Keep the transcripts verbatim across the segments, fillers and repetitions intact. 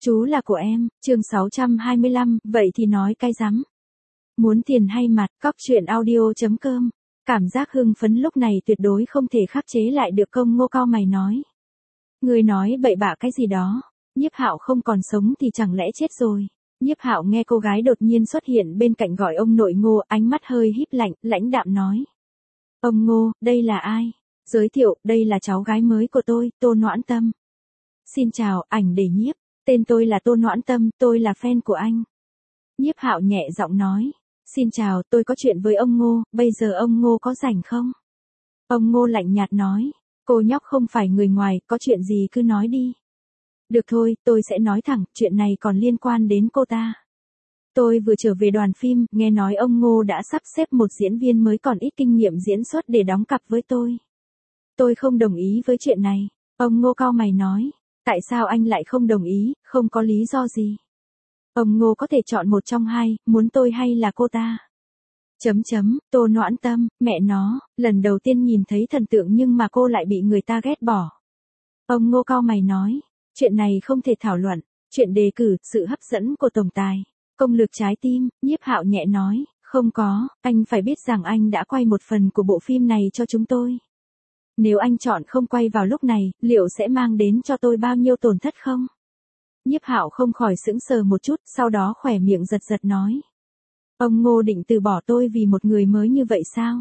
Chú là của em, chương sáu trăm hai mươi lăm, vậy thì nói cái rắm. Muốn tiền hay mặt, cóc truyện audio.com. Cảm giác hưng phấn lúc này tuyệt đối không thể khắc chế lại được. Công Ngô cau mày nói. Người nói bậy bạ cái gì đó, Nhiếp Hạo không còn sống thì chẳng lẽ chết rồi. Nhiếp Hạo nghe cô gái đột nhiên xuất hiện bên cạnh gọi ông nội Ngô, ánh mắt hơi híp lạnh, lãnh đạm nói. Ông Ngô, đây là ai? Giới thiệu, đây là cháu gái mới của tôi, Tô Noãn Tâm. Xin chào, ảnh để nhiếp. Tên tôi là Tô Noãn Tâm, tôi là fan của anh. Nhiếp Hạo nhẹ giọng nói. Xin chào, tôi có chuyện với ông Ngô, bây giờ ông Ngô có rảnh không? Ông Ngô lạnh nhạt nói. Cô nhóc không phải người ngoài, có chuyện gì cứ nói đi. Được thôi, tôi sẽ nói thẳng, chuyện này còn liên quan đến cô ta. Tôi vừa trở về đoàn phim, nghe nói ông Ngô đã sắp xếp một diễn viên mới còn ít kinh nghiệm diễn xuất để đóng cặp với tôi. Tôi không đồng ý với chuyện này. Ông Ngô cau mày nói. Tại sao anh lại không đồng ý, không có lý do gì? Ông Ngô có thể chọn một trong hai, muốn tôi hay là cô ta? Chấm chấm, Tô Noãn Tâm, mẹ nó, lần đầu tiên nhìn thấy thần tượng nhưng mà cô lại bị người ta ghét bỏ. Ông Ngô cau mày nói, chuyện này không thể thảo luận, chuyện đề cử, sự hấp dẫn của tổng tài, công lược trái tim. Nhiếp Hạo nhẹ nói, không có, anh phải biết rằng anh đã quay một phần của bộ phim này cho chúng tôi. Nếu anh chọn không quay vào lúc này, liệu sẽ mang đến cho tôi bao nhiêu tổn thất không? Nhiếp Hạo không khỏi sững sờ một chút, sau đó khỏe miệng giật giật nói. Ông Ngô định từ bỏ tôi vì một người mới như vậy sao?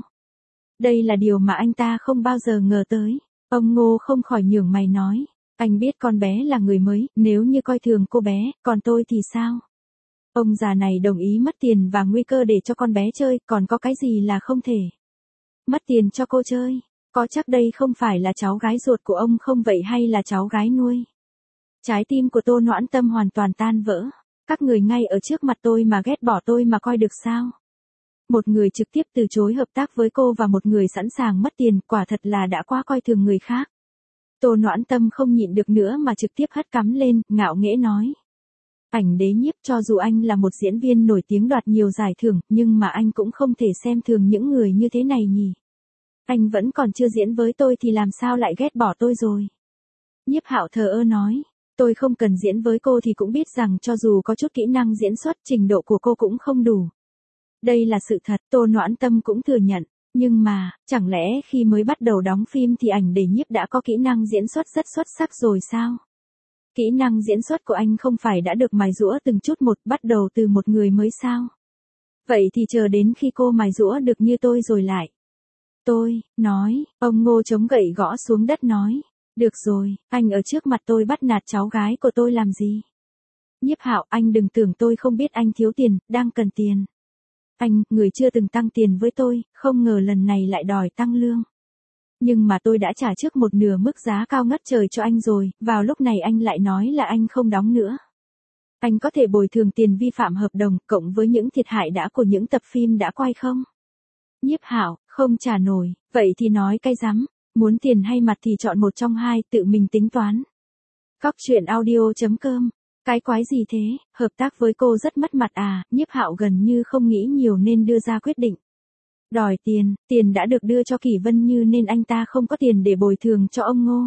Đây là điều mà anh ta không bao giờ ngờ tới. Ông Ngô không khỏi nhướng mày nói. Anh biết con bé là người mới, nếu như coi thường cô bé, còn tôi thì sao? Ông già này đồng ý mất tiền và nguy cơ để cho con bé chơi, còn có cái gì là không thể? Mất tiền cho cô chơi? Có chắc đây không phải là cháu gái ruột của ông không vậy hay là cháu gái nuôi? Trái tim của Tô Noãn Tâm hoàn toàn tan vỡ. Các người ngay ở trước mặt tôi mà ghét bỏ tôi mà coi được sao? Một người trực tiếp từ chối hợp tác với cô và một người sẵn sàng mất tiền, quả thật là đã quá coi thường người khác. Tô Noãn Tâm không nhịn được nữa mà trực tiếp hất cắm lên, ngạo nghễ nói. Ảnh đế nhiếp, cho dù anh là một diễn viên nổi tiếng đoạt nhiều giải thưởng, nhưng mà anh cũng không thể xem thường những người như thế này nhỉ. Anh vẫn còn chưa diễn với tôi thì làm sao lại ghét bỏ tôi rồi? Nhiếp Hạo thờ ơ nói. Tôi không cần diễn với cô thì cũng biết rằng cho dù có chút kỹ năng diễn xuất, trình độ của cô cũng không đủ. Đây là sự thật, Tô Noãn Tâm cũng thừa nhận. Nhưng mà, chẳng lẽ khi mới bắt đầu đóng phim thì ảnh để nhiếp đã có kỹ năng diễn xuất rất xuất sắc rồi sao? Kỹ năng diễn xuất của anh không phải đã được mài giũa từng chút một, bắt đầu từ một người mới sao? Vậy thì chờ đến khi cô mài giũa được như tôi rồi lại. Tôi, nói, ông Ngô chống gậy gõ xuống đất nói. Được rồi, anh ở trước mặt tôi bắt nạt cháu gái của tôi làm gì? Nhiếp Hạo, anh đừng tưởng tôi không biết anh thiếu tiền, đang cần tiền. Anh, người chưa từng tăng tiền với tôi, không ngờ lần này lại đòi tăng lương. Nhưng mà tôi đã trả trước một nửa mức giá cao ngất trời cho anh rồi, vào lúc này anh lại nói là anh không đóng nữa. Anh có thể bồi thường tiền vi phạm hợp đồng, cộng với những thiệt hại đã của những tập phim đã quay không? Nhiếp Hạo, không trả nổi, vậy thì nói cái rắm. Muốn tiền hay mặt thì chọn một trong hai, tự mình tính toán. Cóc truyện audio.com. Cái quái gì thế, hợp tác với cô rất mất mặt à? Nhiếp Hạo gần như không nghĩ nhiều nên đưa ra quyết định. Đòi tiền, tiền đã được đưa cho Kỷ Vân Như nên anh ta không có tiền để bồi thường cho ông Ngô.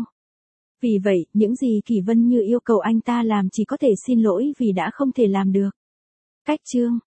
Vì vậy, những gì Kỷ Vân Như yêu cầu anh ta làm chỉ có thể xin lỗi vì đã không thể làm được. Cách chương.